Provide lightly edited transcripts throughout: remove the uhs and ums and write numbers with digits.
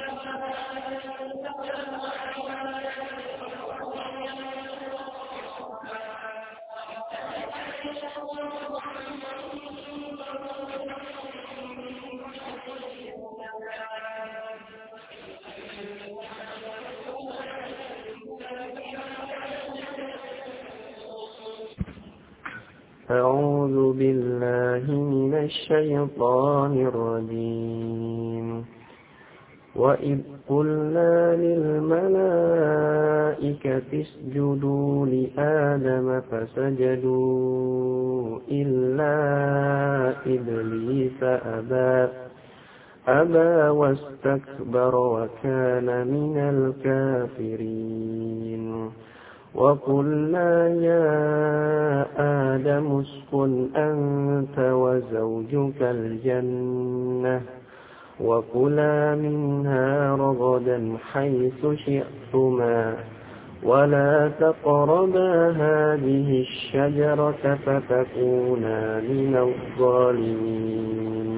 أعوذ بالله من الشيطان الرجيم. وإذ قلنا للملائكة اسجدوا لآدم فسجدوا إلا إبليس أبى واستكبر وكان من الكافرين. وقلنا يا آدم اسكن أنت وزوجك الجنة وكلا منها رغدا حيث شئتما ولا تقربا هذه الشجرة فتكونا من الظالمين.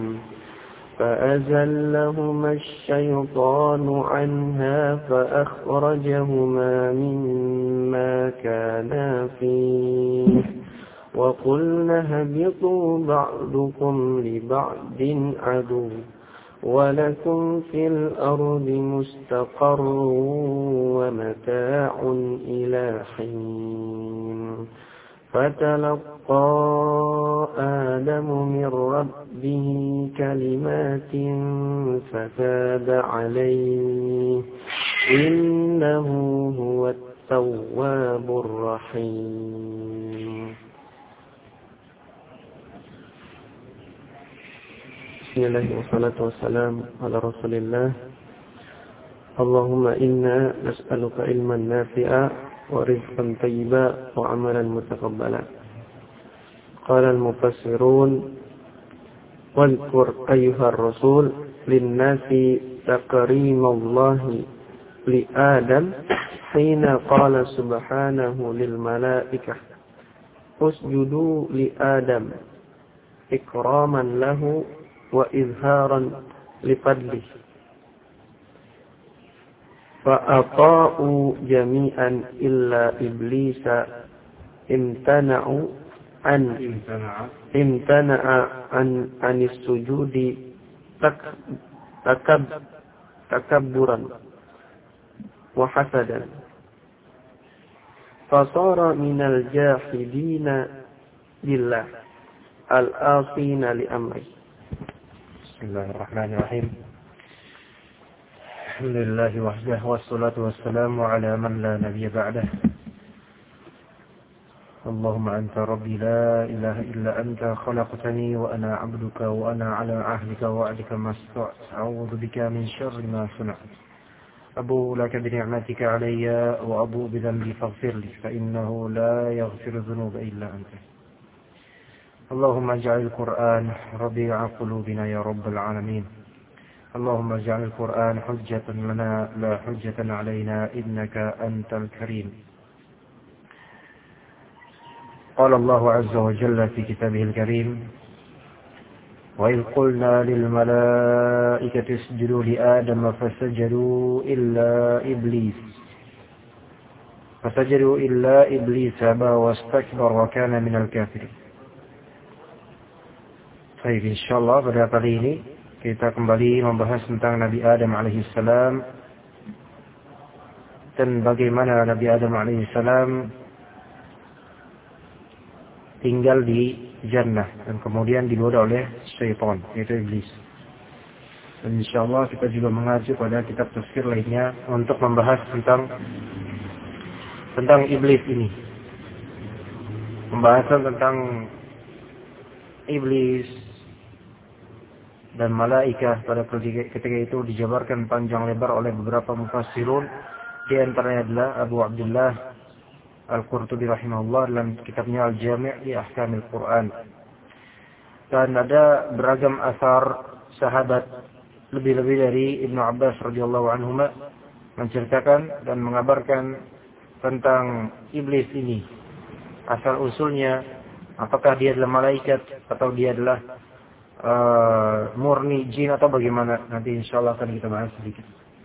فأزلهما الشيطان عنها فأخرجهما مما كانا فيه وقلنا اهبطوا بعضكم لبعض عدو ولكم في الأرض مستقر ومتاع إلى حين. فتلقى آدم من ربه كلمات فتاب عليه إنه هو التواب الرحيم. بسم الله والصلاة والسلام على رسول الله. اللهم إنا نسألك علما نافعا ورزقا طيبا وعملا متقبلا. قال المفسرون: واذكر أيها الرسول للناس تكريم الله لآدم حين قال سبحانه للملائكة اسجدوا لآدم إكراما له وإظهارا لفضله فأطاعوا جميعا إلا إبليس امتنع عن السجود تكبرا وحسدا فصار من الجاحدين لله الآصين لأمره. بسم الله الرحمن الرحيم. الحمد لله وحده والصلاة والسلام على من لا نبي بعده. اللهم أنت ربي لا إله إلا أنت خلقتني وأنا عبدك وأنا على عهدك ووعدك ما استطعت أعوذ بك من شر ما صنعت أبوء لك بنعمتك علي وأبوء بذنبي فاغفر لي فإنه لا يغفر الذنوب إلا أنت. اللهم اجعل القرآن ربيع قلوبنا يا رب العالمين. اللهم اجعل القرآن حجة لنا لا حجة علينا إنك أنت الكريم. قال الله عز وجل في كتابه الكريم: وإذ قلنا للملائكة اسجدوا لآدم فسجدوا إلا إبليس أبى واستكبر وكان من الكافرين. Baik, insyaallah pada kali ini kita kembali membahas tentang Nabi Adam alaihissalam dan bagaimana Nabi Adam alaihissalam tinggal di jannah dan kemudian digoda oleh syaitan, yaitu iblis. Dan insyaallah kita juga mengacu pada kitab tafsir lainnya untuk membahas tentang iblis ini. Pembahasan tentang iblis dan malaikat pada ketika itu dijabarkan panjang lebar oleh beberapa mufassirun, di antaranya adalah Abu Abdullah Al-Qurtubi rahimahullah dalam kitabnya Al-Jami' li Ahkamil Quran. Dan ada beragam asar sahabat, lebih-lebih dari Ibnu Abbas radhiyallahu anhuma, menceritakan dan mengabarkan tentang iblis ini. Asal usulnya, apakah dia adalah malaikat atau dia adalah murni jin atau bagaimana, nanti insyaallah akan kita bahas sedikit.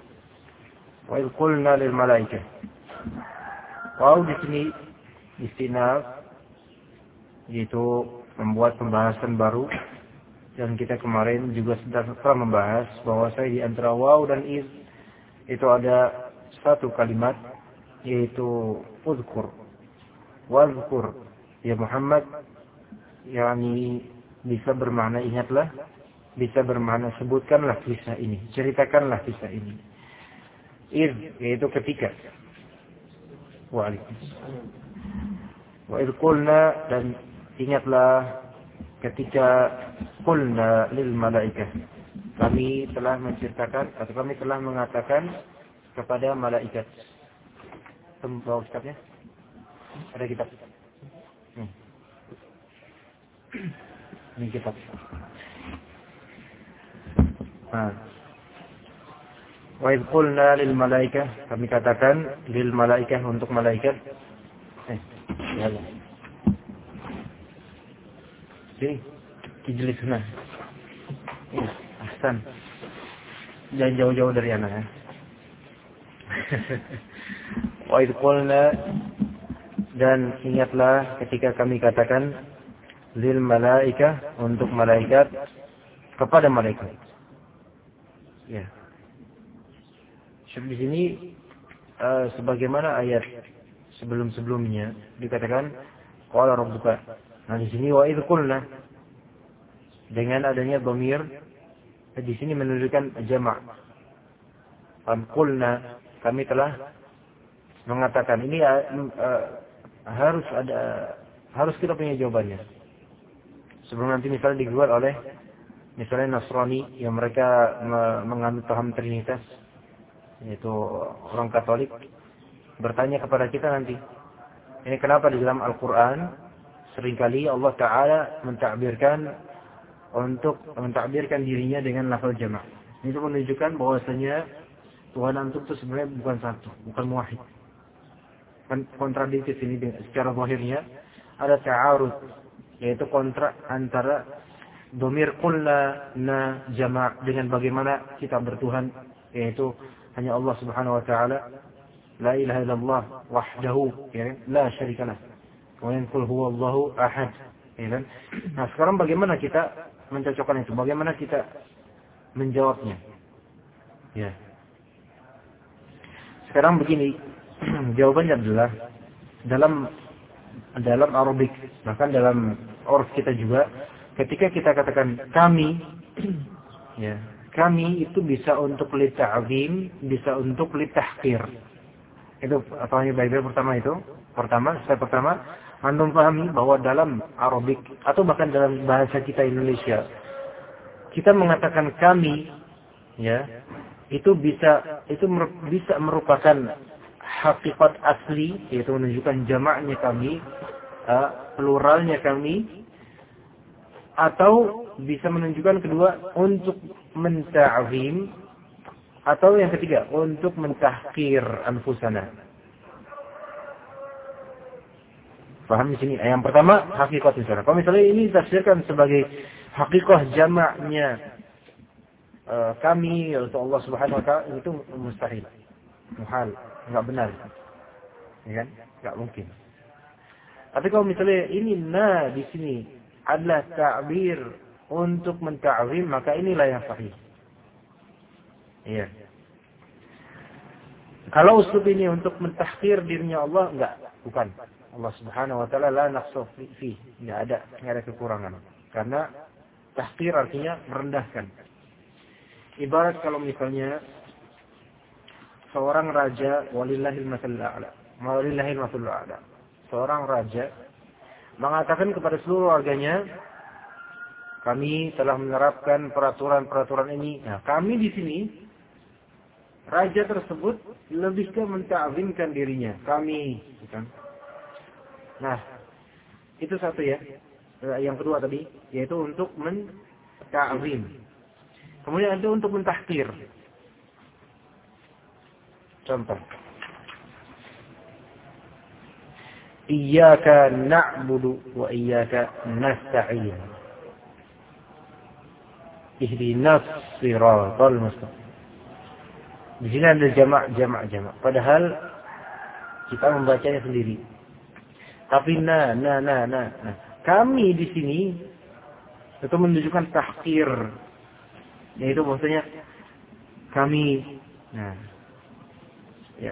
Wa idh qulna lil malaikah. Waw di sini istinaf, yaitu membuat pembahasan baru, dan kita kemarin juga telah membahas bahwa di antara waw dan iz itu ada satu kalimat, yaitu uzkur, wazkur ya Muhammad, yakni bisa bermakna ingatlah, bisa bermakna sebutkanlah kisah ini, ceritakanlah kisah ini. Iz yaitu ketika. Waalaikumsalam. Wa idh qulna, dan ingatlah ketika qulna lil malaikah, kami telah menceritakan atau kami telah mengatakan kepada malaikat. Bawa kitabnya? Ada kitab. Ini kitab. Wa idh qulna lil malaikah, kami katakan lil malaikah, untuk malaikat. Ya. Sini, ijlis sana. Ahsan. Jangan jauh-jauh dari anak ya. Wa idh qulna, dan ingatlah ketika kami katakan lil malaikah, untuk malaikat, kepada malaikat. Ya. Di sini sebagaimana ayat sebelum-sebelumnya dikatakan qala rabbuka. Nah di sini wa idh qulna, dengan adanya dhamir di sini menunjukkan jamak. Qulna, kami telah mengatakan. Ini harus kita punya jawabannya. Sebelum nanti misalnya dibuat oleh misalnya Nasrani yang mereka menganut paham Trinitas, yaitu orang Katolik, bertanya kepada kita nanti, ini kenapa di dalam Al-Quran seringkali Allah Ta'ala mentakbirkan dirinya dengan lafaz jamak. Ini menunjukkan bahwasanya Tuhan antum itu sebenarnya bukan satu, bukan muwahhid. Kontradiktif ini secara zahirnya ada ta'arud, yaitu kontrak antara dhamir qulna na jamak dengan bagaimana kita bertuhan, yaitu hanya Allah Subhanahu wa taala, la ilaha illallah wahdahu, ya, la syarikalah. Wa qul huwallahu ahad, ya kan? Nah, sekarang bagaimana kita mencocokkan itu? Bagaimana kita menjawabnya? Ya. Sekarang begini, jawabannya adalah dalam Arabik, bahkan dalam urf kita juga, ketika kita katakan kami, ya, kami itu bisa untuk lita'zim, bisa untuk litahqir. Itu apa yang baik-baik step pertama, antum pahami bahwa dalam Arabik atau bahkan dalam bahasa kita Indonesia, kita mengatakan kami, ya, itu bisa merupakan hakikat asli, yaitu menunjukkan jamaknya kami, pluralnya kami, atau bisa menunjukkan kedua untuk menta'zim, atau yang ketiga untuk mentahqir anfusana. Paham di sini? Yang pertama hakikat misalnya. Kalau misalnya ini ditafsirkan sebagai hakikat jamaknya kami untuk Allah Subhanahu wa taala, itu mustahil. Muhal, enggak benar. Ya kan? Enggak mungkin. Tapi kalau misalnya ini di sini adalah ta'bir untuk menta'zim, maka inilah yang sahih. Iya. Kalau uslub ini untuk mentahqir dirinya Allah, bukan. Allah Subhanahu wa taala la naqsu fi, enggak ada kekurangan. Karena tahqir artinya merendahkan. Ibarat kalau misalnya seorang raja, walillahil matsalul a'la. Seorang raja mengatakan kepada seluruh warganya, kami telah menerapkan peraturan-peraturan ini. Nah, kami di sini, raja tersebut lebih ke menta'zimkan dirinya. Kami, bukan? Nah, itu satu ya. Yang kedua tadi, yaitu untuk menta'zim. Kemudian ada untuk mentahqir. Contoh. Iyyaka na'budu wa iyyaka nasta'in. Ihdinas siratal mustaqim. Di sini ada jamak. Padahal kita membacanya sendiri. Tapi nah. Kami di sini itu menunjukkan tahqir. Yaitu maksudnya kami. Nah. Ya.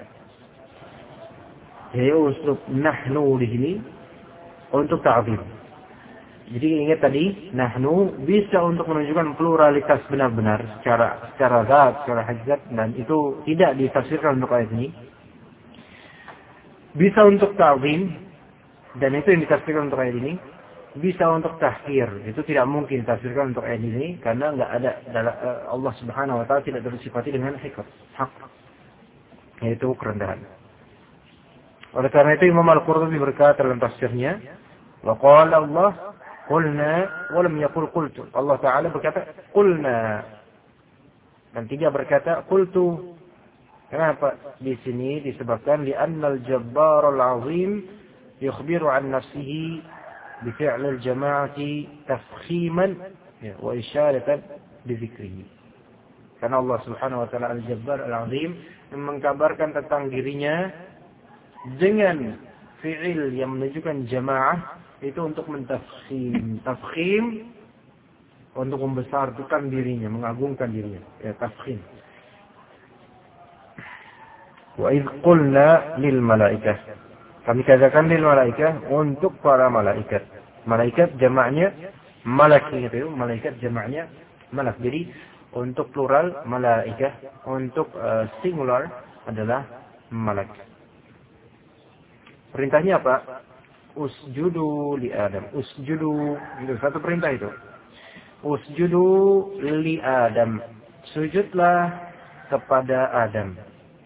Jadi uslub nahnu di sini untuk ta'zim. Jadi ingat tadi, nahnu bisa untuk menunjukkan pluralitas benar-benar secara zat, secara hakikat, dan itu tidak ditafsirkan untuk ayat ini. Bisa untuk ta'zim, dan itu yang ditafsirkan untuk ayat ini. Bisa untuk tahqir, itu tidak mungkin ditafsirkan untuk ayat ini karena enggak ada Allah Subhanahu wa taala tidak bersifati dengan hak, yaitu kerendahan. Oleh karena itu Imam Al-Qurtubi berkata dalam tafsirnya, wa qala Allah qulna wa lam yaqul qultu. Allah taala berkata qulna dan tidak berkata qultu. Kenapa? Di sini disebutkan li'annal jabbarul azim yukhbiru an nafsihi bi fi'lil jama'ati tafkhiman wa isyaratan bi dzikrihi. Karena Allah Subhanahu wa taala Al-Jabbar Al-Azim mengkabarkan tentang dirinya dengan fi'il yang menunjukkan jamaah itu untuk tafkhim untuk membesarkan dirinya, mengagungkan dirinya, ya tafkhim. Wa idh qulna lil malaikah, kami katakan lil malaikah untuk para malaikat. Malaikat jamaknya malak, itu malaikat jamaknya malak. Jadi untuk plural malaikah, untuk singular adalah malak. Perintahnya apa? Usjudu li Adam. Usjudu, itu satu perintah itu. Usjudu li Adam. Sujudlah kepada Adam.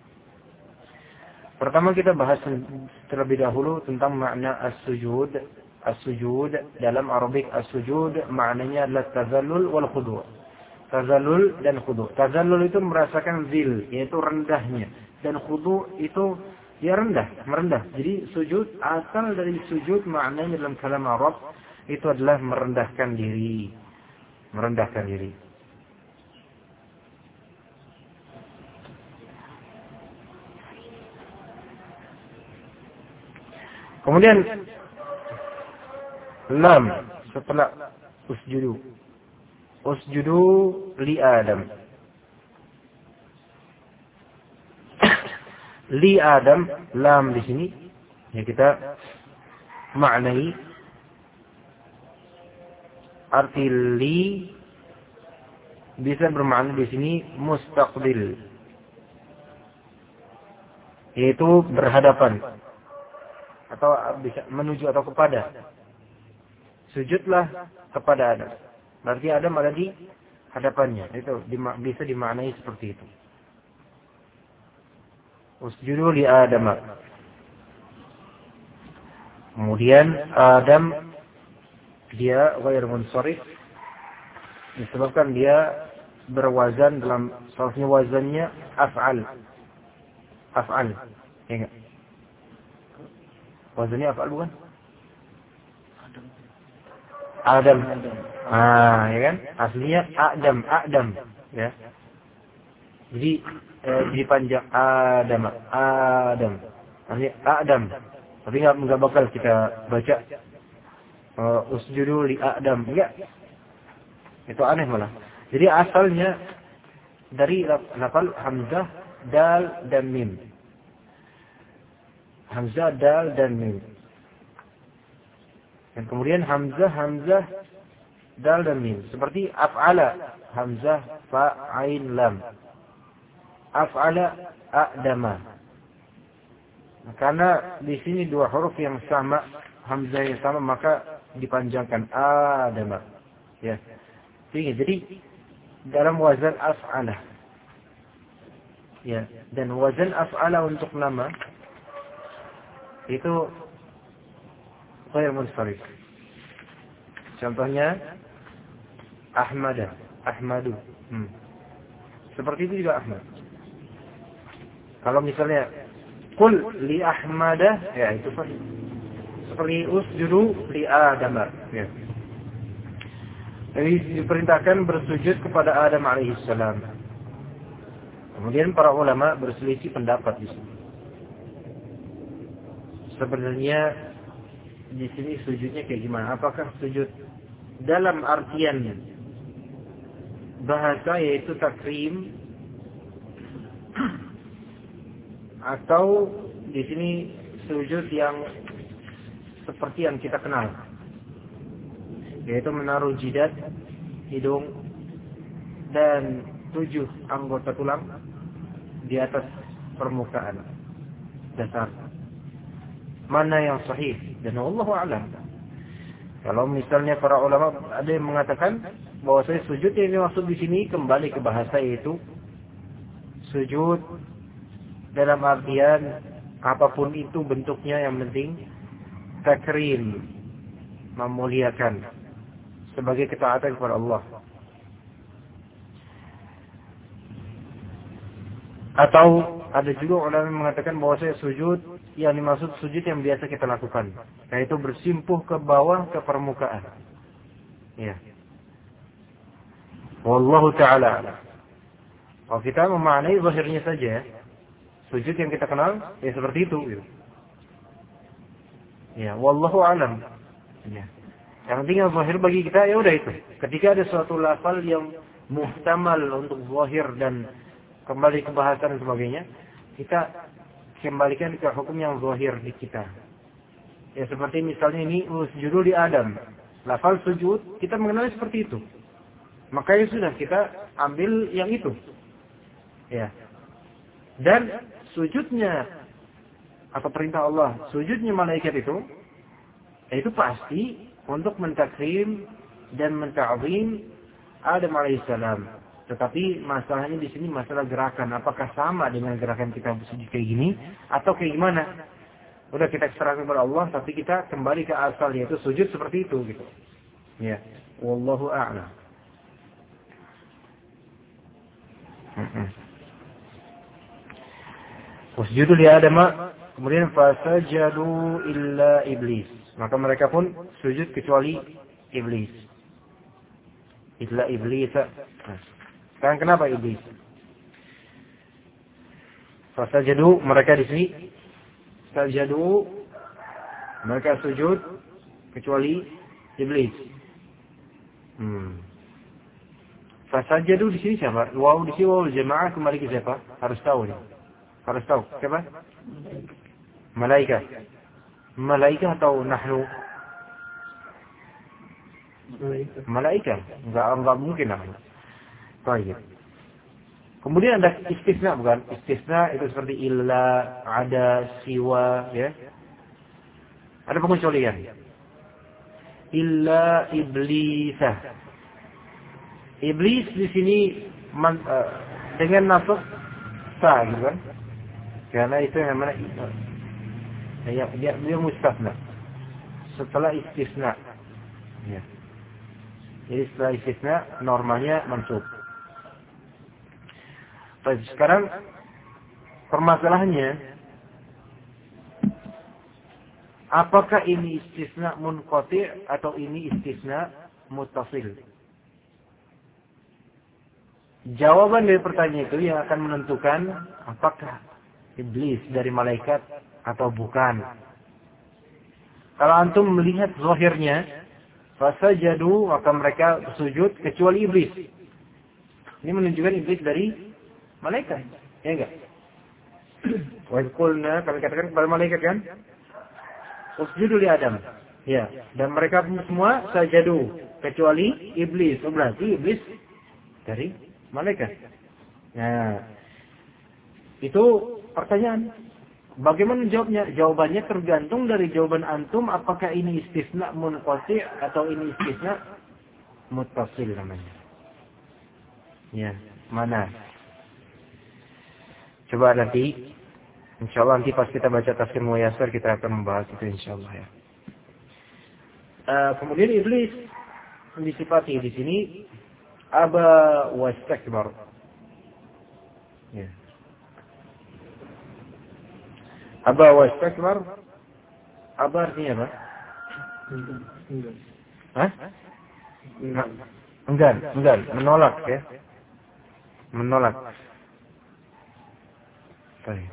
Pertama kita bahas terlebih dahulu tentang makna as-sujud. As-sujud dalam Arabik as-sujud maknanya adalah tazallul wal khudu'. Tazallul dan khudu'. Tazallul itu merasakan zil, yaitu rendahnya, dan khudu' itu ya merendah. Jadi sujud, asal dari sujud maknanya dalam kalam Arab itu adalah merendahkan diri. Kemudian lam setelah usjudu li Adam. Li Adam, lam di sini ya kita maknai arti li bisa bermakna di sini mustaqbil, yaitu berhadapan atau bisa menuju atau kepada. Sujudlah kepada Adam. Berarti Adam ada di hadapannya. Itu bisa dimaknai seperti itu. Usjudu li Adam. Kemudian Adam dia ghair munsharif disebabkan dia berwazan dalam salahnya wazannya af'al. Ya enggak? Wazannya af'al bukan? Adam. Ya kan? Aslinya Adam, ya. Jadi dipanjang Adam. Artinya Adam. Tapi enggak bakal kita baca usjudu li Adam. Enggak. Itu aneh malah. Jadi asalnya dari lafal hamzah, dal dan mim. Hamzah, dal dan mim. Dan kemudian hamzah, dal dan mim. Seperti af'ala, hamzah, fa, ain, lam. Af'ala a'dama. Karena di sini dua huruf yang sama, hamzah yang sama, maka dipanjangkan a'dama. Ya. Jadi dalam wazan af'ala. Ya, dan wazan af'ala untuk nama itu ghair munsharif. Contohnya Ahmadu. Seperti itu juga Ahmad. Kalau misalnya qul li Ahmada, ya itu seperti usjudu li Adam, ya. Jadi diperintahkan bersujud kepada Adam alaihissalam. Kemudian para ulama berselisih pendapat di sini. Sebenarnya di sini sujudnya kayak gimana? Apakah sujud dalam artian bahasa yaitu takrim, atau di sini sujud yang seperti yang kita kenal, yaitu menaruh jidat, hidung, dan 7 anggota tulang di atas permukaan dasar. Mana yang sahih? Dan Allahu a'lam. Kalau misalnya para ulama ada yang mengatakan bahwa sujud yang dimaksud di sini kembali ke bahasa, yaitu sujud dalam artian apapun itu bentuknya, yang penting takrim, memuliakan sebagai ketaatan kepada Allah. Atau ada juga ulama yang mengatakan bahwa sujud yang dimaksud sujud yang biasa kita lakukan, yaitu bersimpuh ke bawah ke permukaan. Ya. Wallahu ta'ala. Kalau kita memaknai zahirnya saja, sujud yang kita kenal ya seperti itu. Ya, wallahu a'lam. Ya. Yang penting yang zahir bagi kita ya udah itu. Ketika ada suatu lafal yang muhtamal untuk zahir dan kembali ke bahasa dan sebagainya, kita kembalikan ke hukum yang zahir di kita. Ya seperti misalnya ini usjudu li Adam. Lafal sujud kita mengenalnya seperti itu. Makanya sudah kita ambil yang itu. Ya. Dan sujudnya atau perintah Allah, sujudnya malaikat itu pasti untuk mentakrim dan menta'zim Adam alaihissalam. Tetapi masalahnya di sini masalah gerakan. Apakah sama dengan gerakan kita sujud kayak gini atau kayak gimana? Udah kita serahkan kepada Allah, tapi kita kembali ke asal, yaitu sujud seperti itu gitu. Ya, wallahu a'lam. Wasjudu li Adam, kemudian fasajadu illa iblis. Maka mereka pun sujud kecuali iblis. Illa iblis. Sekarang kenapa iblis? Fasajadu, mereka di sini sajadu, mereka sujud kecuali iblis. Fasajadu di sini siapa? Waw di sini waw jamaah kembali ke siapa? Harus tahu nih. Harus tahu siapa? Malaikat. Malaikat atau nahnu? Malaikat. Enggak mungkin namanya. Baik. Kemudian ada istisna, bukan? Istisna itu seperti illa, ada, siwa, ya. Ada pengecualian. Illa iblisah. Iblis di sini dengan nasab sa, gitu kan? Karena itu yang mana dia mustasna. Setelah istisna. Ya. Jadi setelah istisna normalnya mansub. Baik, sekarang permasalahannya, apakah ini istisna munqati' atau ini istisna muttasil? Jawaban dari pertanyaan itu yang akan menentukan apakah iblis dari malaikat atau bukan. Kalau antum melihat zahirnya, fasajadu, maka mereka sujud kecuali iblis. Ini menunjukkan iblis dari malaikat, ya enggak? Wa qulna, kami katakan kepada malaikat kan? Usjudu li Adam. Ya, dan mereka semua sajadu kecuali iblis. Berarti iblis dari malaikat. Nah, itu pertanyaan. Bagaimana jawabnya? Jawabannya tergantung dari jawaban antum, apakah ini istisna munqati' atau ini istisna muttasil namanya. Ya, mana? Coba nanti, insyaallah nanti pas kita baca tafsir Muyassar kita akan membahas itu insyaallah ya. Kemudian iblis disifati di sini aba wastakbar. Ya. Aba wastakbar. Aba artinya apa? Hah? Enggan, menolak ya. Menolak. Baik.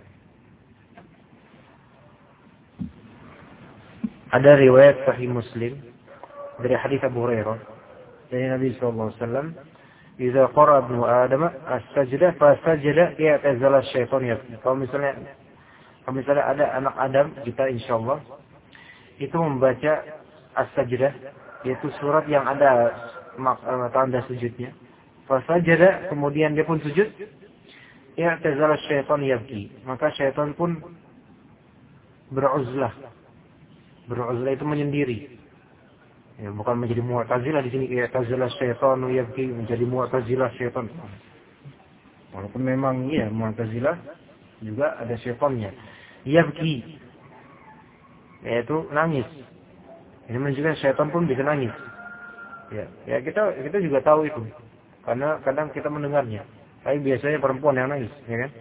Ada riwayat Sahih Muslim dari hadis Abu Hurairah dari Nabi sallallahu alaihi wasallam, "Idza qara ibnu Adam as-sajdah fasajada i'tazala asy-syaitan yabki." Kalau misalnya ada anak Adam, kita insyaallah itu membaca as-sajdah, yaitu surat yang ada tanda sujudnya. Fasajada, kemudian dia pun sujud, i'tazala asy-syaitan yabki. Maka syaitan pun beruzlah. Beruzlah itu menyendiri. Ya, bukan menjadi Mu'tazilah di sini, i'tazala syaitan yabki, menjadi Mu'tazilah syaitan. Walaupun memang iya Mu'tazilah juga ada syaitannya. Yabki, yaitu nangis. Ini menunjukkan syaitan pun bisa nangis. Ya kita juga tahu itu. Karena kadang kita mendengarnya. Tapi biasanya perempuan yang nangis, ya kan?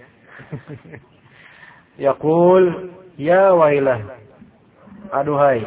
Yaqul ya wailah. Aduhai.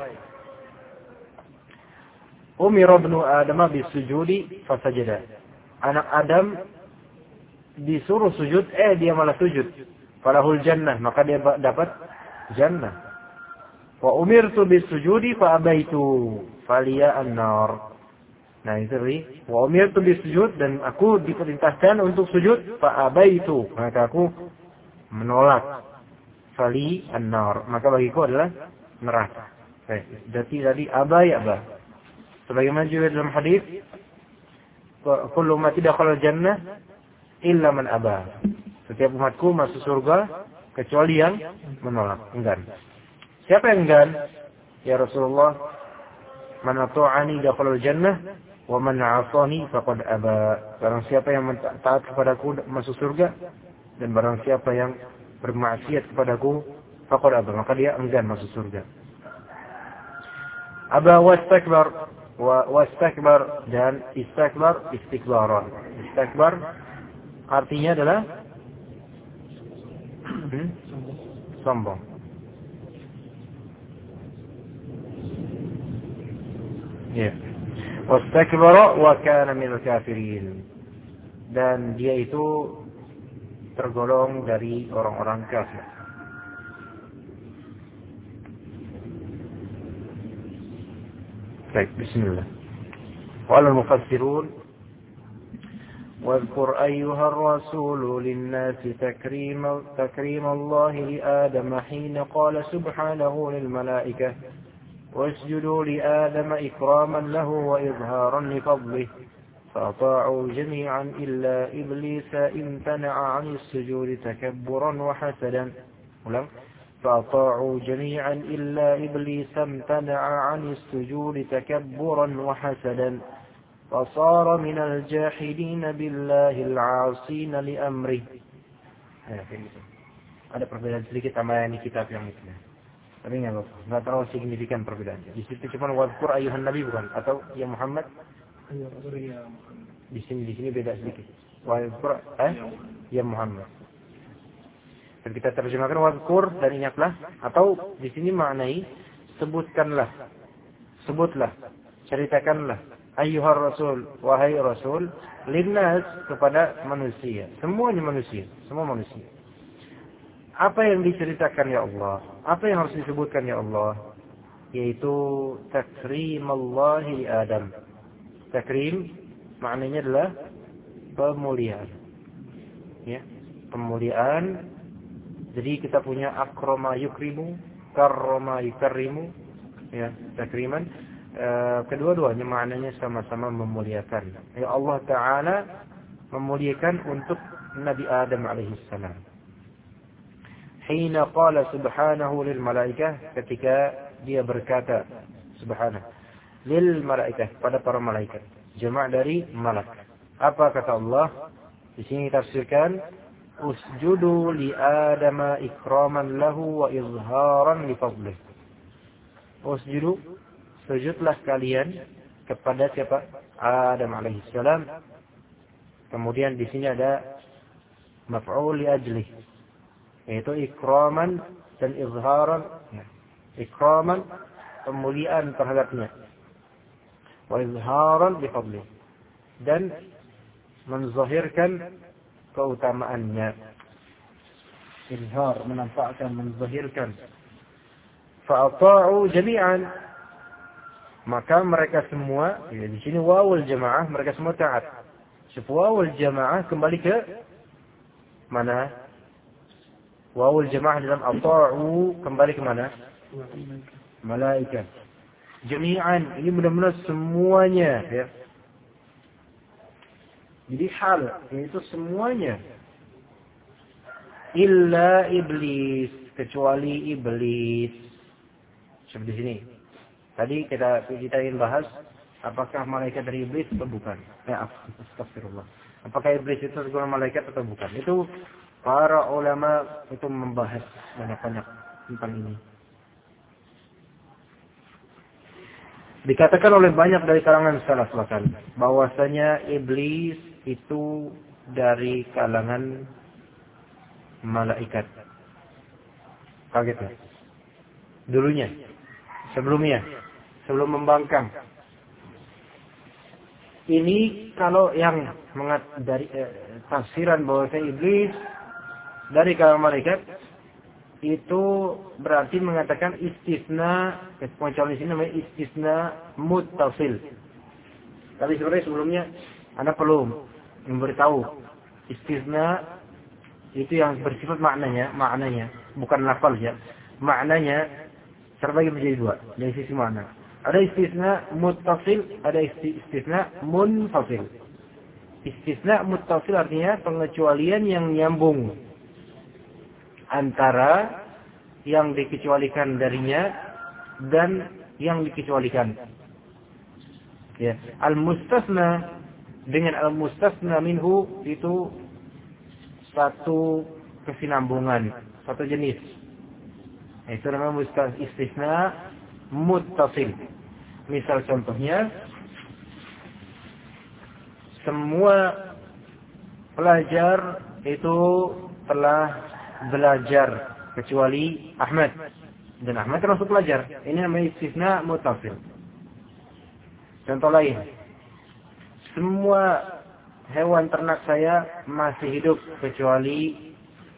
Umira ibnu Adam bisujudi fasajada. Anak Adam disuruh sujud, dia malah sujud. Falahul jannah, maka dia dapat jannah. Wa umirtu bisujudi fa abaitu faliya an-nar. Nah itu tadi. Wa umirtu bisujud, dan aku diperintahkan untuk sujud, fa abaitu, maka aku menolak. Fali an-nar, maka bagiku adalah neraka. Baik, tadi abai. Sebagaimana juga dalam hadis, kullu ummati dakhala jannah illa man aba. Setiap umatku masuk surga kecuali yang menolak, enggan. Siapa yang enggan? Ya Rasulullah, man ata'ani dakhala jannah wa man 'asani faqad aba. Barang siapa yang taat kepadaku masuk surga, dan barang siapa yang bermaksiat kepadaku faqad aba, maka dia enggan masuk surga. Aba wastakbar dan istakbar istikbaran. Istakbar artinya adalah sombong. Ya. Wastakbara wa kana minal kafirin. Dan dia itu tergolong dari orang-orang kafir. Baik, bismillah. Qala al-mufassirun واذكر أيها الرسول للناس تكريم الله لآدم حين قال سبحانه للملائكة واسجدوا لآدم إكراما له وإظهارا لفضله فأطاعوا جميعا إلا إبليس امتنع عن السجود تكبرا وحسدا. فأطاعوا جميعا إلا إبليس امتنع عن السجود تكبرا وحسدا فصار من الجاحدين بالله العاصين لأمره. Ada perbedaan sedikit sama yang di kitab yang itu. Tapi nggak terlalu signifikan perbedaannya. Di situ cuma wadkur ayuhan nabi, bukan? Atau ya Muhammad? Di sini beda sedikit. Wadkur ya Muhammad. Dan kita terjemahkan wadkur dan ingatlah, atau di sini maknai sebutkanlah, sebutlah, ceritakanlah. Ayyuhar Rasul, wahai Rasul, linnas, kepada manusia, semuanya manusia, semua manusia. Apa yang diceritakan ya Allah? Apa yang harus disebutkan ya Allah? Yaitu takrimallahi Adam. Takrim maknanya adalah pemuliaan. Ya, pemuliaan. Jadi kita punya akrama yukrimu, karrama yukarrimu, ya, takriman. Kedua-duanya maknanya sama-sama memuliakan. Ya, Allah Ta'ala memuliakan untuk Nabi Adam alaihissalam. Hina qala subhanahu lil malaikah, ketika dia berkata subhanahu lil malaikah, pada para malaikat, jama' dari malak. Apa kata Allah? Di sini tafsirkan usjudu li Adama ikraman lahu wa izharan li fadlih. Usjudu, sujudlah kalian kepada siapa? Adam alaihissalam. Kemudian di sini ada maf'ul li ajlih, yaitu ikraman dan izharan. Ikraman, pemuliaan terhadapnya, wa izharan li fadlih, dan menzahirkan keutamaannya. izhar, menampakkan, menzahirkan. Fa'ata'u jami'an, maka mereka semua, ya, di sini wawul jamaah, mereka semua taat. Wawul jamaah kembali ke mana? Wawul jamaah dalam ata'u kembali ke mana? Malaikat. Jami'an, ini benar-benar semuanya, ya. Jadi hal, yaitu semuanya. Illa iblis, kecuali iblis. Seperti sini. Tadi kita ingin bahas, apakah malaikat dari iblis atau bukan? Astagfirullah. Apakah iblis itu segala malaikat atau bukan? Itu para ulama itu membahas banyak-banyak tentang ini. Dikatakan oleh banyak dari kalangan salaf bahwasanya iblis itu dari kalangan malaikat. Kaget ya? Dulunya, sebelumnya, sebelum membangkang. Ini kalau yang dari tafsiran bahwasanya iblis dari kalangan malaikat, itu berarti mengatakan istisna, kecuali di sini namanya istisna muttasil. Tapi sebenarnya sebelumnya Anda perlu memberitahu istisna itu yang bersifat maknanya, bukan lafal ya. Maknanya terbagi menjadi dua dari sisi makna. Ada istisna muttasil, ada istisna munfasil. Istisna muttasil artinya pengecualian yang nyambung antara yang dikecualikan darinya dan yang dikecualikan. Ya, al-mustasna dengan al-mustasna minhu itu satu kesinambungan, satu jenis. Itu namanya istisna muttasil. Misal contohnya, semua pelajar itu telah belajar kecuali Ahmad, dan Ahmad termasuk pelajar. Ini namanya istisna muttasil. Contoh lain, semua hewan ternak saya masih hidup kecuali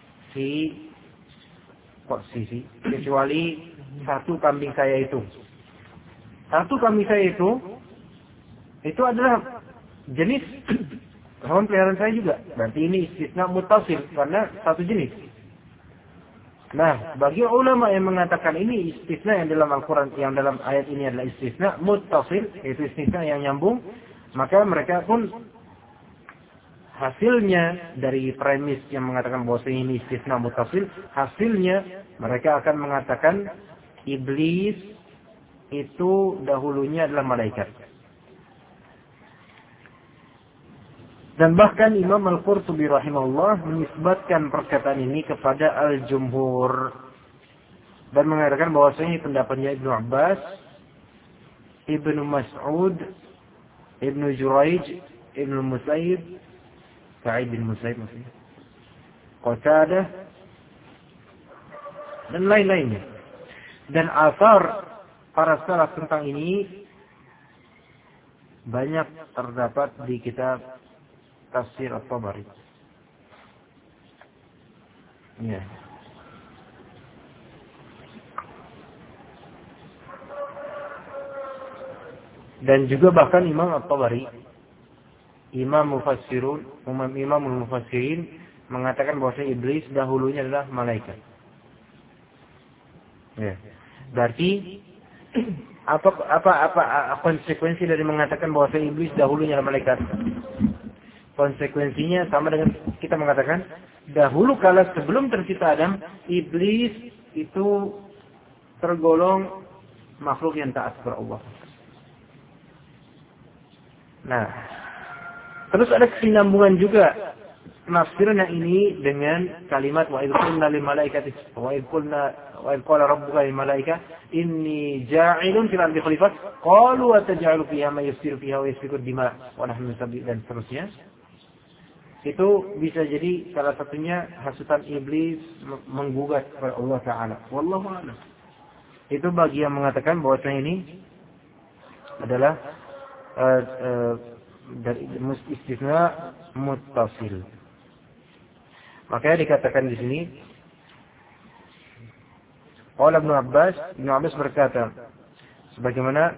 kecuali satu kambing saya itu. Satu kambing saya itu adalah jenis hewan peliharaan saya juga. Berarti ini istisna muttasil karena satu jenis. Nah, bagi ulama yang mengatakan ini istisna yang dalam Al-Quran, yang dalam ayat ini adalah istisna muttasil, yaitu istisna yang nyambung, maka mereka pun hasilnya dari premis yang mengatakan bahwa ini istisna muttasil, hasilnya mereka akan mengatakan iblis itu dahulunya adalah malaikat. Dan bahkan Imam Al-Qurtubi rahimahullah menisbatkan perkataan ini kepada Al-Jumhur dan mengatakan bahwasanya pendapatnya Ibnu Abbas, Ibnu Mas'ud, Ibnu Juraij, Ibnu Musayyib, Sa'id bin Musayyib maksudnya, Qatadah dan lain-lainnya. Dan asar para salaf tentang ini banyak terdapat di kitab Tafsir At-Tabari. Ya. Dan juga bahkan Imam At-Tabari, Imam Mufassirin mengatakan bahwa iblis dahulunya adalah malaikat. Ya. Berarti apa konsekuensi dari mengatakan bahwa iblis dahulunya adalah malaikat? Konsekuensinya sama dengan kita mengatakan dahulu kala sebelum tercipta Adam, iblis itu tergolong makhluk yang taat kepada Allah. Nah, terus ada kesinambungan juga penafsiran yang ini dengan kalimat wa idh qulna lil malaikati wa idh qala rabbuka lil malaikati inni ja'ilun fil ardi khalifah qalu ataj'alu fiha man yufsidu fiha wa yasfiku ad-dima wa nahnu nusabbihu dan seterusnya. Itu bisa jadi salah satunya hasutan iblis menggugat kepada Allah Ta'ala. Wallahu a'lam. Itu bagi yang mengatakan bahwasanya ini adalah dari istisna muttasil. Makanya dikatakan di sini Qala Ibnu Abbas berkata, sebagaimana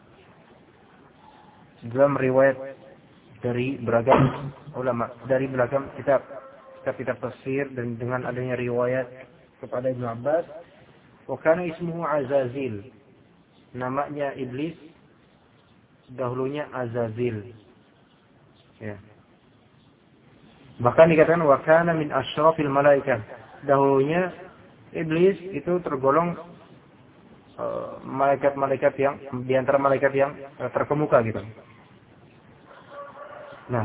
dalam riwayat dari beragam ulama, dari beragam kitab tafsir, dan dengan adanya riwayat kepada Ibnu Abbas, wa kana ismuhu Azazil. Namanya iblis dahulunya Azazil. Ya. Bahkan dikatakan wa kana min asyrafil malaikah. Dahulunya iblis itu tergolong malaikat-malaikat yang di antara malaikat yang terkemuka gitu. Nah,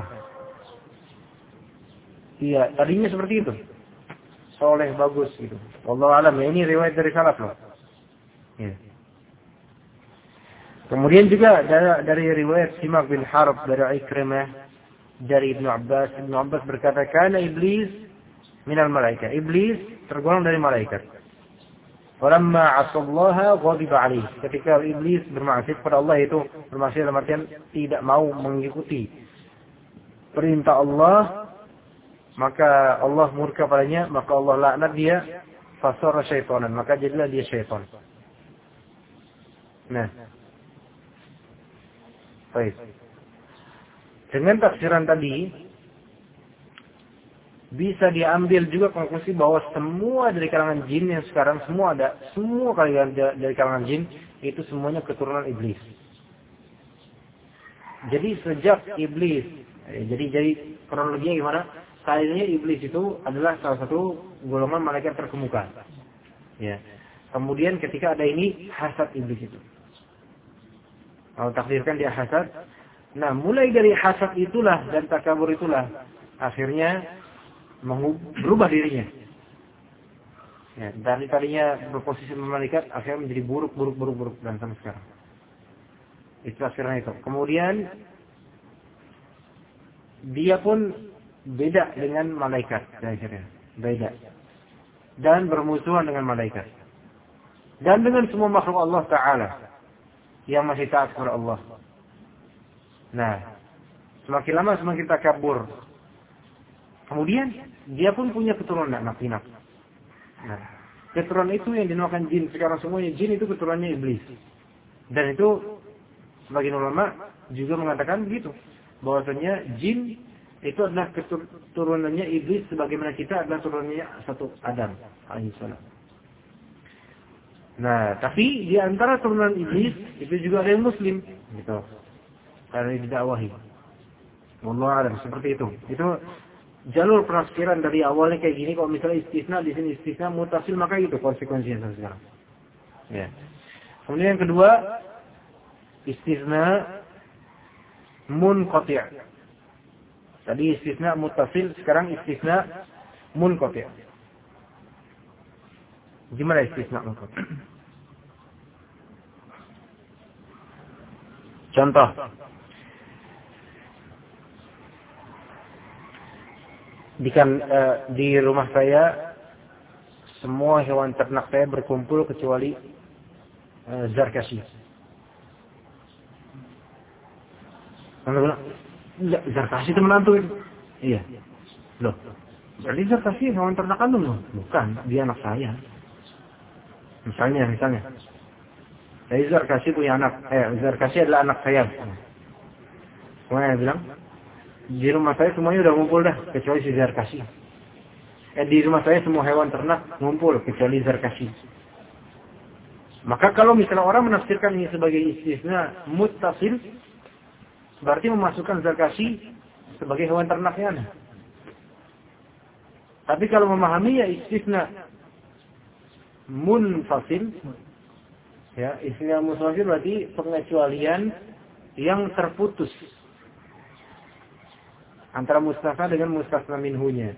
iya, tadinya seperti itu. Soleh, bagus gitu. Wallahu alam, ya, ini riwayat dari salaf loh. Ya. Kemudian juga dari riwayat Simak bin Harb dari Ikrimah dari Ibnu Abbas berkata, "Kana iblis minal malaika." Iblis tergolong dari malaikat. Walamma 'asallaha ghadiba 'alaihi. Ketika iblis bermaksiat kepada Allah, itu bermaksiat dalam artian tidak mau mengikuti perintah Allah, maka Allah murka padanya, maka Allah laknat dia, fasara syaitanan, maka jadilah dia syaitan. Nah, baik. Dengan tafsiran tadi bisa diambil juga konklusi bahwa semua dari kalangan jin yang sekarang semua dari kalangan jin itu semuanya keturunan iblis. Jadi sejak iblis, jadi kronologinya gimana? Tadinya iblis itu adalah salah satu golongan malaikat terkemuka. Ya. Kemudian ketika ada ini hasad iblis itu. Kalau takdirkan dia hasad. Nah, mulai dari hasad itulah dan takabur itulah akhirnya berubah dirinya. Ya, dari tadinya berposisi malaikat akhirnya menjadi buruk dan sampai sekarang. Itu akhirnya itu. Kemudian dia pun beda dengan malaikat akhirnya. Beda. Dan bermusuhan dengan malaikat. Dan dengan semua makhluk Allah Ta'ala yang masih taat kepada Allah. Nah, semakin lama semakin takabur. Kemudian dia pun punya keturunan anak pinak. Nah, keturunan itu yang dinamakan jin. Sekarang semuanya jin itu keturunannya iblis. Dan itu sebagian ulama juga mengatakan begitu, bahwasanya jin itu adalah keturunannya iblis, sebagaimana kita adalah turunannya satu Adam alaihissalam. Nah, tapi di antara turunan iblis itu juga ada yang muslim, gitu. Karena didakwahi. Wallahu a'lam, seperti itu. Itu jalur penafsiran dari awalnya kayak gini. Kalau misalnya istisna di sini istisna mutasil, maka itu konsekuensinya sekarang. Ya. Kemudian yang kedua, istisna munqati'. Tadi istisna mutasil, sekarang istisna munqati'. Gimana istisna munqati'? Contoh. Di rumah saya semua hewan ternak saya berkumpul kecuali zarkasi. Anda bilang, zarkasi itu menantu itu. Iya. Loh, berarti zarkasi hewan ternak kandung loh? Bukan, dia anak saya. Misalnya. Jadi zarkasi punya anak. Zarkasi adalah anak saya. Semuanya bilang, di rumah saya semuanya udah ngumpul dah, kecuali si zarkasi. Di rumah saya semua hewan ternak ngumpul, kecuali zarkasi. Maka kalau misalnya orang menafsirkan ini sebagai istisna muttasil, berarti memasukkan zarkasi sebagai hewan ternaknya. Tapi kalau memahami ya istisna munfasil, ya istisna munfasil berarti pengecualian yang terputus antara mustasna dengan mustasna minhunya.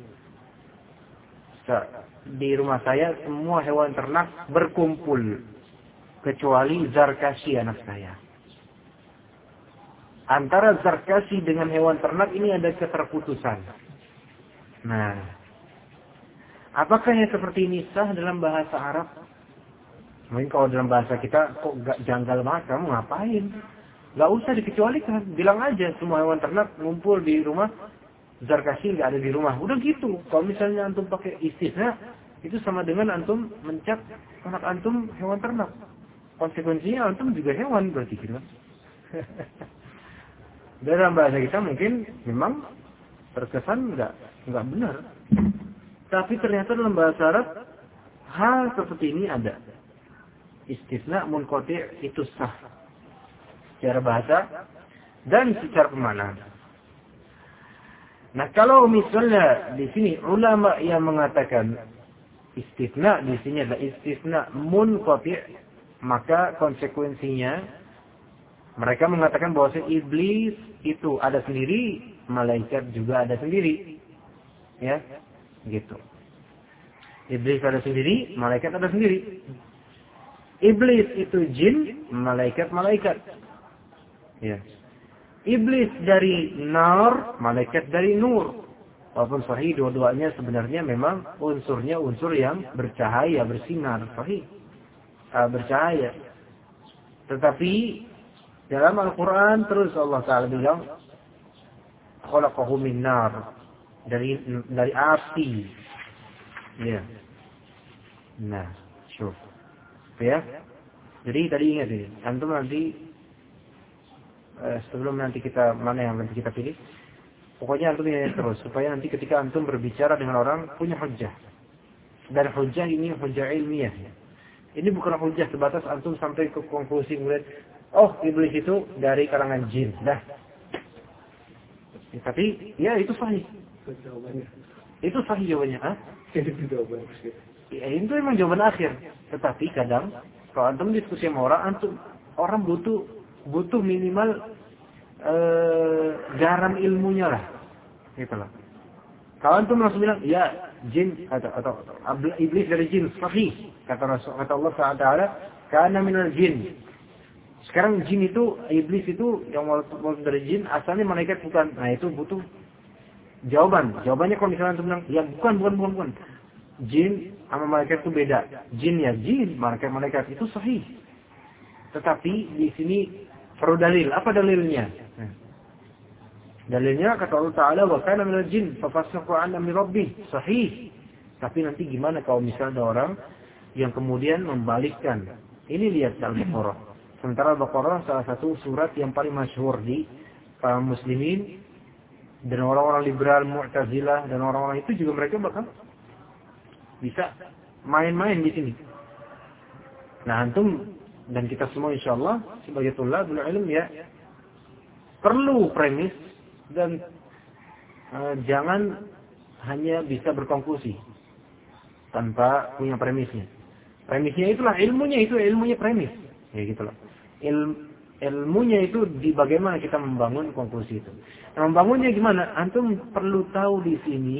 Di rumah saya semua hewan ternak berkumpul kecuali zarkasi anak saya. Antara zarkasi dengan hewan ternak ini ada keterputusan. Nah, apakah yang seperti ini sah dalam bahasa Arab? Mungkin kalau dalam bahasa kita kok gak janggal banget, kamu ngapain? Gak usah dikecualikan, bilang aja semua hewan ternak ngumpul di rumah, zarkasi gak ada di rumah. Udah gitu. Kalau misalnya antum pakai istisna, itu sama dengan antum mencap anak antum hewan ternak. Konsekuensinya antum juga hewan berarti gitu. Dalam bahasa kita mungkin memang terkesan enggak benar. Tapi ternyata dalam bahasa Arab hal seperti ini ada. Istisna munqati' itu sah secara bahasa dan secara pemaknaan. Nah, kalau misalnya di sini ulama yang mengatakan istisna di sini adalah istisna munqati', maka konsekuensinya mereka mengatakan bahwa iblis itu ada sendiri, malaikat juga ada sendiri. Ya, gitu. Iblis ada sendiri, malaikat ada sendiri. Iblis itu jin, malaikat. Ya. Iblis dari nar, malaikat dari nur. Walaupun sahih dua-duanya sebenarnya memang unsurnya unsur yang bercahaya, bersinar, sahih. Bercahaya. Tetapi dalam Al-Quran terus Allah Ta'ala bilang khalaqahu min nar, dari api. Ya. Nah, syuf. Ya. Jadi tadi ingat ini, antum nanti sebelum nanti kita mana yang nanti kita pilih, pokoknya antum ingat terus supaya nanti ketika antum berbicara dengan orang punya hujjah. Dan hujjah ini hujjah ilmiah. Ini bukan hujjah sebatas antum sampai ke konklusi melihat, oh iblis itu dari kalangan jin. Dah. Ya, tapi ya itu sahih. Itu sahih jawabannya. Ya, itu memang jawaban akhir. Tetapi kadang kalau antum diskusi sama orang butuh minimal garam ilmunya lah. Gitu lah. Kalau antum langsung bilang, ya jin atau iblis dari jin, sahih. Kata Allah Taala, kana minal jin. Sekarang jin itu, iblis itu yang walaupun dari jin, asalnya malaikat bukan. Nah itu butuh jawaban. Jawabannya kalau misalnya antum bilang, ya bukan. Jin sama malaikat itu beda. Jin ya jin, malaikat itu sahih. Tetapi di sini perlu dalil. Apa dalilnya? Dalilnya kata Allah Ta'ala, wa kana minal jin fafasaqu an amri rabbih. Sahih. Tapi nanti gimana kalau misalnya ada orang yang kemudian membalikkan. Ini lihat Al-Baqarah. Sementara Al-Baqarah salah satu surat yang paling masyhur di kaum muslimin, dan orang-orang liberal, Mu'tazilah, dan orang-orang itu juga mereka bakal bisa main-main di sini. Nah, antum dan kita semua insyaallah sebagai thalabul ilm ya perlu premis dan jangan hanya bisa berkonklusi tanpa punya premisnya. Premisnya itulah ilmunya, itu ilmunya premis. Ya gitulah. Ilmunya itu di bagaimana kita membangun konklusi itu. Nah, membangunnya gimana? Antum perlu tahu di sini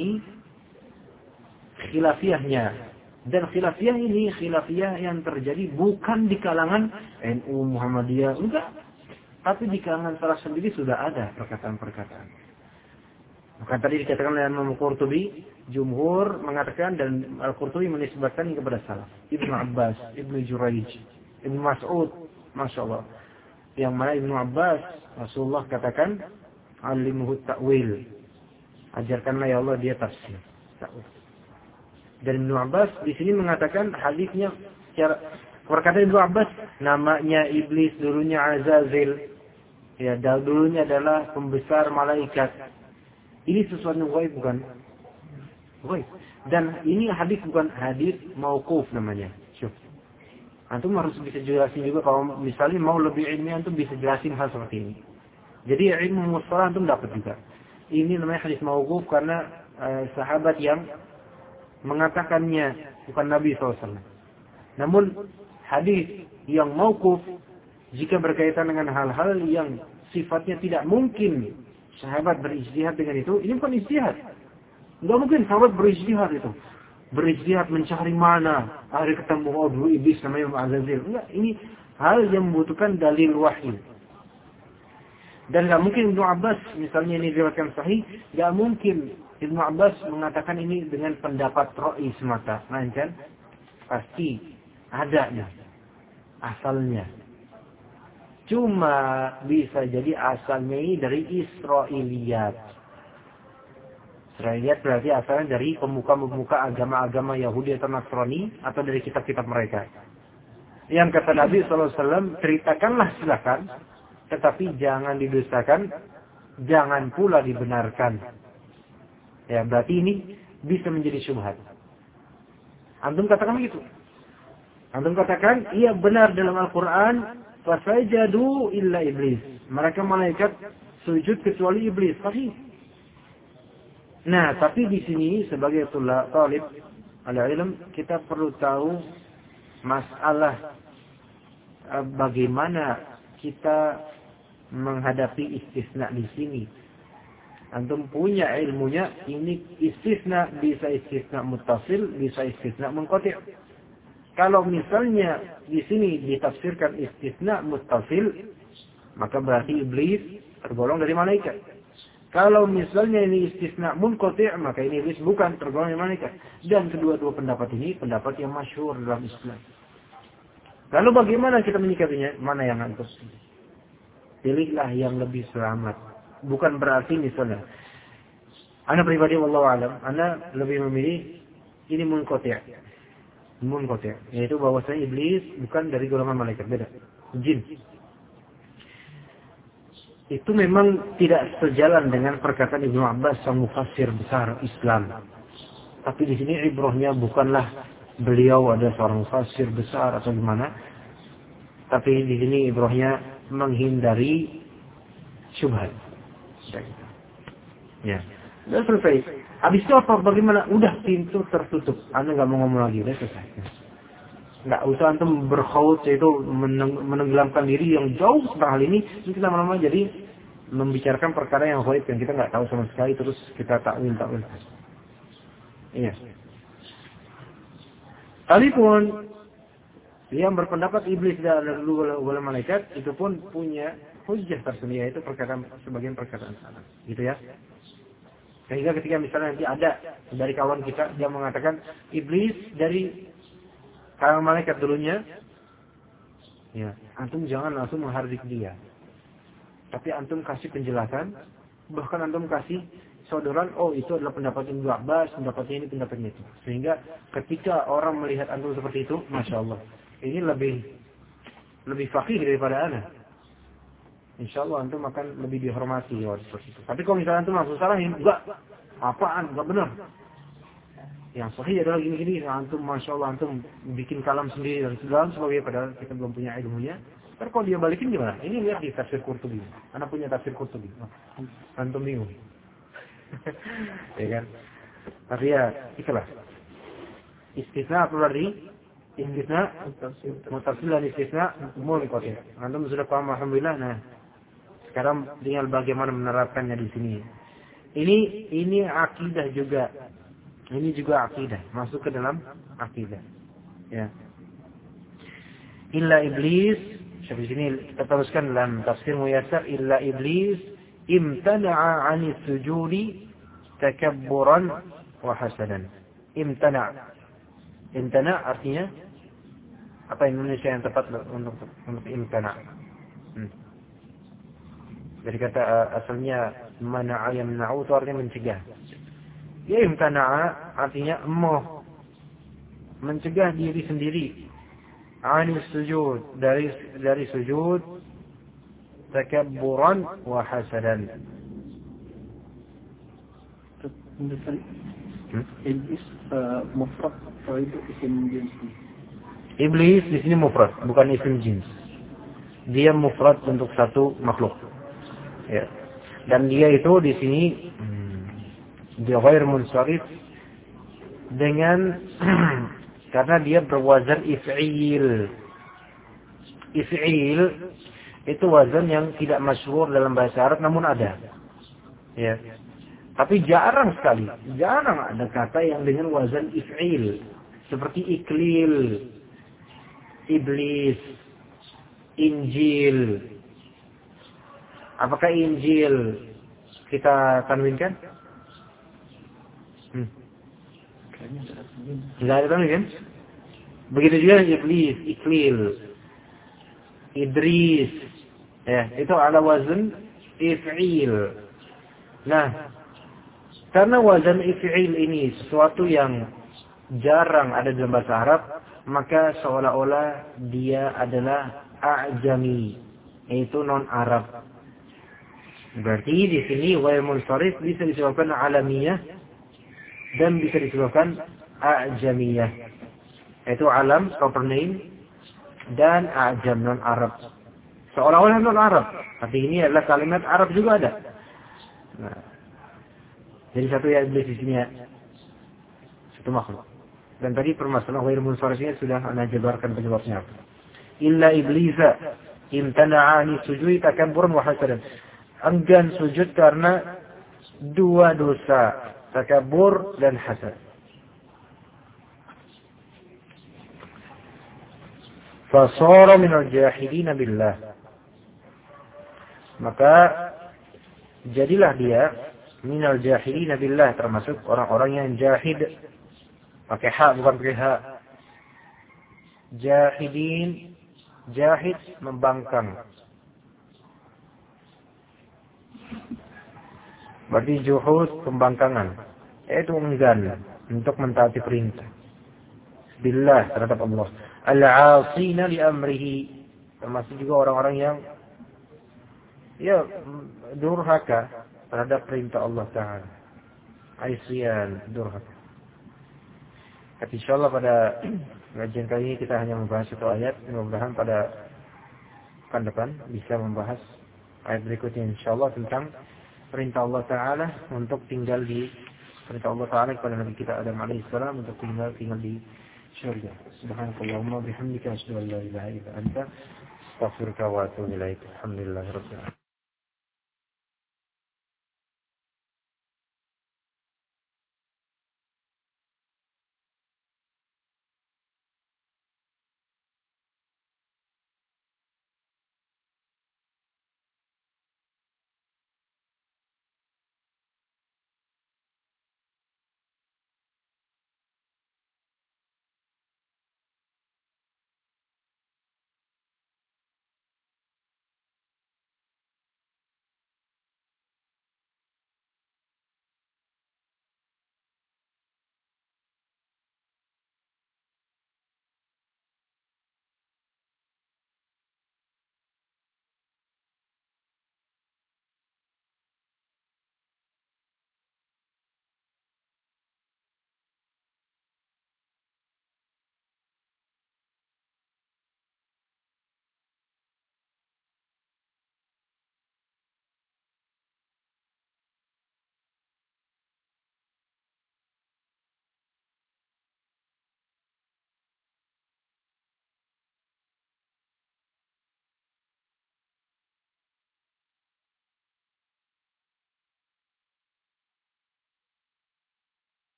khilafiyahnya. Dan khilafiyah ini khilafiyah yang terjadi bukan di kalangan NU Muhammadiyah, enggak. Tapi di kalangan salaf sendiri sudah ada perkataan-perkataan. Maka tadi dikatakan oleh Imam Qurtubi, jumhur mengatakan dan Al-Qurtubi menisbatkan kepada salaf. Ibnu Abbas, Ibnu Juraij, Ibnu Mas'ud, Masya Allah. Yang mana Ibnu Abbas, Rasulullah katakan, Alimuhu ta'wil. Ajarkanlah ya Allah dia tafsir. Ta'wil. Dan Ibnu Abbas di sini mengatakan hadisnya secara perkataan Ibnu Abbas, namanya iblis dulunya Azazil. Ya, dulunya adalah pembesar malaikat. Ini sesuatu yang gaib bukan? Gaib. Dan ini hadis bukan hadis mauquf namanya. Syuf. Antum harus bisa jelasin juga kalau misalnya mau lebih ilmiah antum bisa jelasin hal seperti ini. Jadi ilmu mustalah antum dapat juga. Ini namanya hadis mauquf karena sahabat yang mengatakannya bukan Nabi SAW. Namun hadis yang mauquf jika berkaitan dengan hal-hal yang sifatnya tidak mungkin sahabat berijtihad dengan itu, ini bukan ijtihad. Enggak mungkin sahabat berijtihad itu. Berijtihad mencari mana, akhirnya ketemu dulu iblis namanya Azazil. Enggak, ini hal yang membutuhkan dalil wahyu. Dan enggak mungkin Ibnu Abbas, misalnya ini diriwayatkan sahih, enggak mungkin Ibnu Abbas mengatakan ini dengan pendapat ra'i semata. Melainkan pasti adanya asalnya. Cuma bisa jadi asalnya ini dari Israiliyat. Saya lihat berarti asalnya dari pemuka-pemuka agama-agama Yahudi atau Nasrani atau dari kitab-kitab mereka. Yang kata Nabi SAW, ceritakanlah silakan, tetapi jangan didustakan, jangan pula dibenarkan. Ya, berarti ini bisa menjadi syubhat. Antum katakan begitu. Antum katakan, iya benar dalam Al-Quran, fasajadu illa iblis. Mereka malaikat sujud kecuali iblis. Sahih. Nah, tapi di sini sebagai talib al-ilm, kita perlu tahu masalah bagaimana kita menghadapi istisna di sini. Antum punya ilmunya, ini istisna bisa istisna muttasil, bisa istisna munqati'. Kalau misalnya di sini ditafsirkan istisna muttasil, maka berarti iblis tergolong dari malaikat. Kalau misalnya ini istisna munqati', maka ini iblis bukan tergolong dari malaikat. Dan kedua-dua pendapat ini pendapat yang masyhur dalam Islam. Lalu bagaimana kita menyikapinya? Mana yang antum? Pilihlah yang lebih selamat. Bukan berarti misalnya, ana pribadi wallahu alam, ana lebih memilih ini munqati'. Yaitu bahwasanya iblis bukan dari golongan malaikat, beda. Jin. Itu memang tidak sejalan dengan perkataan Ibnu Abbas sang mufassir besar Islam. Tapi di sini ibrahnya bukanlah beliau ada seorang mufassir besar atau gimana. Tapi di sini ibrahnya menghindari syubhat. Ya. Sudah selesai. Habis itu apa? Bagaimana? Udah pintu tertutup. Anda nggak mau ngomong lagi. Udah selesai. Nggak usah antum berkhaut, yaitu menenggelamkan diri yang jauh tentang hal ini. Ini kita lama-lama jadi membicarakan perkara yang ghaib yang kita nggak tahu sama sekali, terus kita takwil. Iya. Sekalipun yang berpendapat iblis tidak ada dulu oleh malaikat, itu pun punya hujjah tersendiri, itu sebagian perkataan salah. Gitu ya. Sehingga ketika misalnya nanti ada dari kawan kita yang mengatakan iblis dari kalangan malaikat dulunya, ya, antum jangan langsung menghardik dia. Tapi antum kasih penjelasan, bahkan antum kasih sodoran, oh itu adalah pendapat Ibnu Abbas, pendapatnya ini, pendapatnya itu. Sehingga ketika orang melihat antum seperti itu, masya Allah, ini lebih faqih daripada ana. Insya Allah antum akan lebih dihormati seperti itu. Tapi kalau misalnya antum langsung salahin, enggak, apaan, enggak benar. Yang sahih adalah gini-gini, antum masya Allah antum bikin kalam sendiri dan segala sebagainya, padahal kita belum punya ilmunya. Tapi kalau dia balikin gimana? Ini lihat di tafsir Qurtubi. Anak punya tafsir Qurtubi. Antum bingung. Ya kan? Tapi ya, itulah. Istisna apa berarti? Istisna muttasil dan istisna munqati'. Antum sudah paham alhamdulillah. Nah, sekarang tinggal bagaimana menerapkannya di sini. Ini akidah juga. Ini juga akidah, masuk ke dalam akidah. Ya. Illa iblis, di sini kita teruskan dalam tafsir Muyassar, illa iblis imtana'a 'ani sujudi takabburan wa hasadan. Imtana' artinya apa Indonesia yang tepat untuk imtana'? Dari kata asalnya mana'a yamna'u, itu artinya mencegah. Ya imtana'a artinya mencegah diri sendiri. 'Ani sujud, dari sujud, takabburan wa hasadan. Iblis mufrad atau itu isim jins? Iblis di sini mufrad, bukan isim jins. Dia mufrad untuk satu makhluk. Ya. Dan dia itu di sini dia ghair munsharif dengan karena dia berwazan if'il. If'il itu wazan yang tidak masyhur dalam bahasa Arab, namun ada. Ya. Tapi jarang sekali, jarang ada kata yang dengan wazan if'il. Seperti iklil, iblis, Injil. Apakah Injil kita tanwinkan? Tidak ada tanwin kan? Begitu juga iblis, iklil, Idris. Ya, itu ala wazn if'il. Nah, Karena wazan fi'il ini sesuatu yang jarang ada dalam bahasa Arab, maka seolah-olah dia adalah a'jami, yaitu non-Arab. Berarti di sini wail munsharif bisa disebabkan alamiyah dan bisa disebabkan a'jamiyah, yaitu alam proper name dan a'jam non-Arab. Seolah-olah non-Arab, tapi ini adalah kalimat Arab juga ada. Nah, jadi satu ya iblis di sini ya, satu makhluk. Dan tadi permasalahan ghair munsharifnya sudah ana jabarkan penyebabnya. Illa iblisa imtana'a an sujudi takabburan wa hasadan. Enggan sujud karena dua dosa, takabbur dan hasad. Fasara minal jahilina billah. Maka jadilah dia minal jahilina billah, termasuk orang-orang yang jahid. Pakai ha bukan pakai ha. Jahidin, jahid membangkang. Berarti juhud pembangkangan, yaitu enggan untuk mentaati perintah billah terhadap Allah. Al-'asina li amrihi, termasuk juga orang-orang yang ya durhaka terhadap perintah Allah Ta'ala. Aisyan, durhaka. Tapi insyaallah pada kajian kali ini kita hanya membahas satu ayat. Mudah-mudahan pada pekan depan bisa membahas ayat berikutnya insyaallah tentang perintah Allah Ta'ala untuk tinggal di perintah Allah Ta'ala kepada Nabi kita Adam alaihissalam untuk tinggal di syurga. Subhanakallahumma bihamdika asyhadu an la ilaha illa anta astaghfiruka wa atubu ilaik. Alhamdulillahirabbil alamin.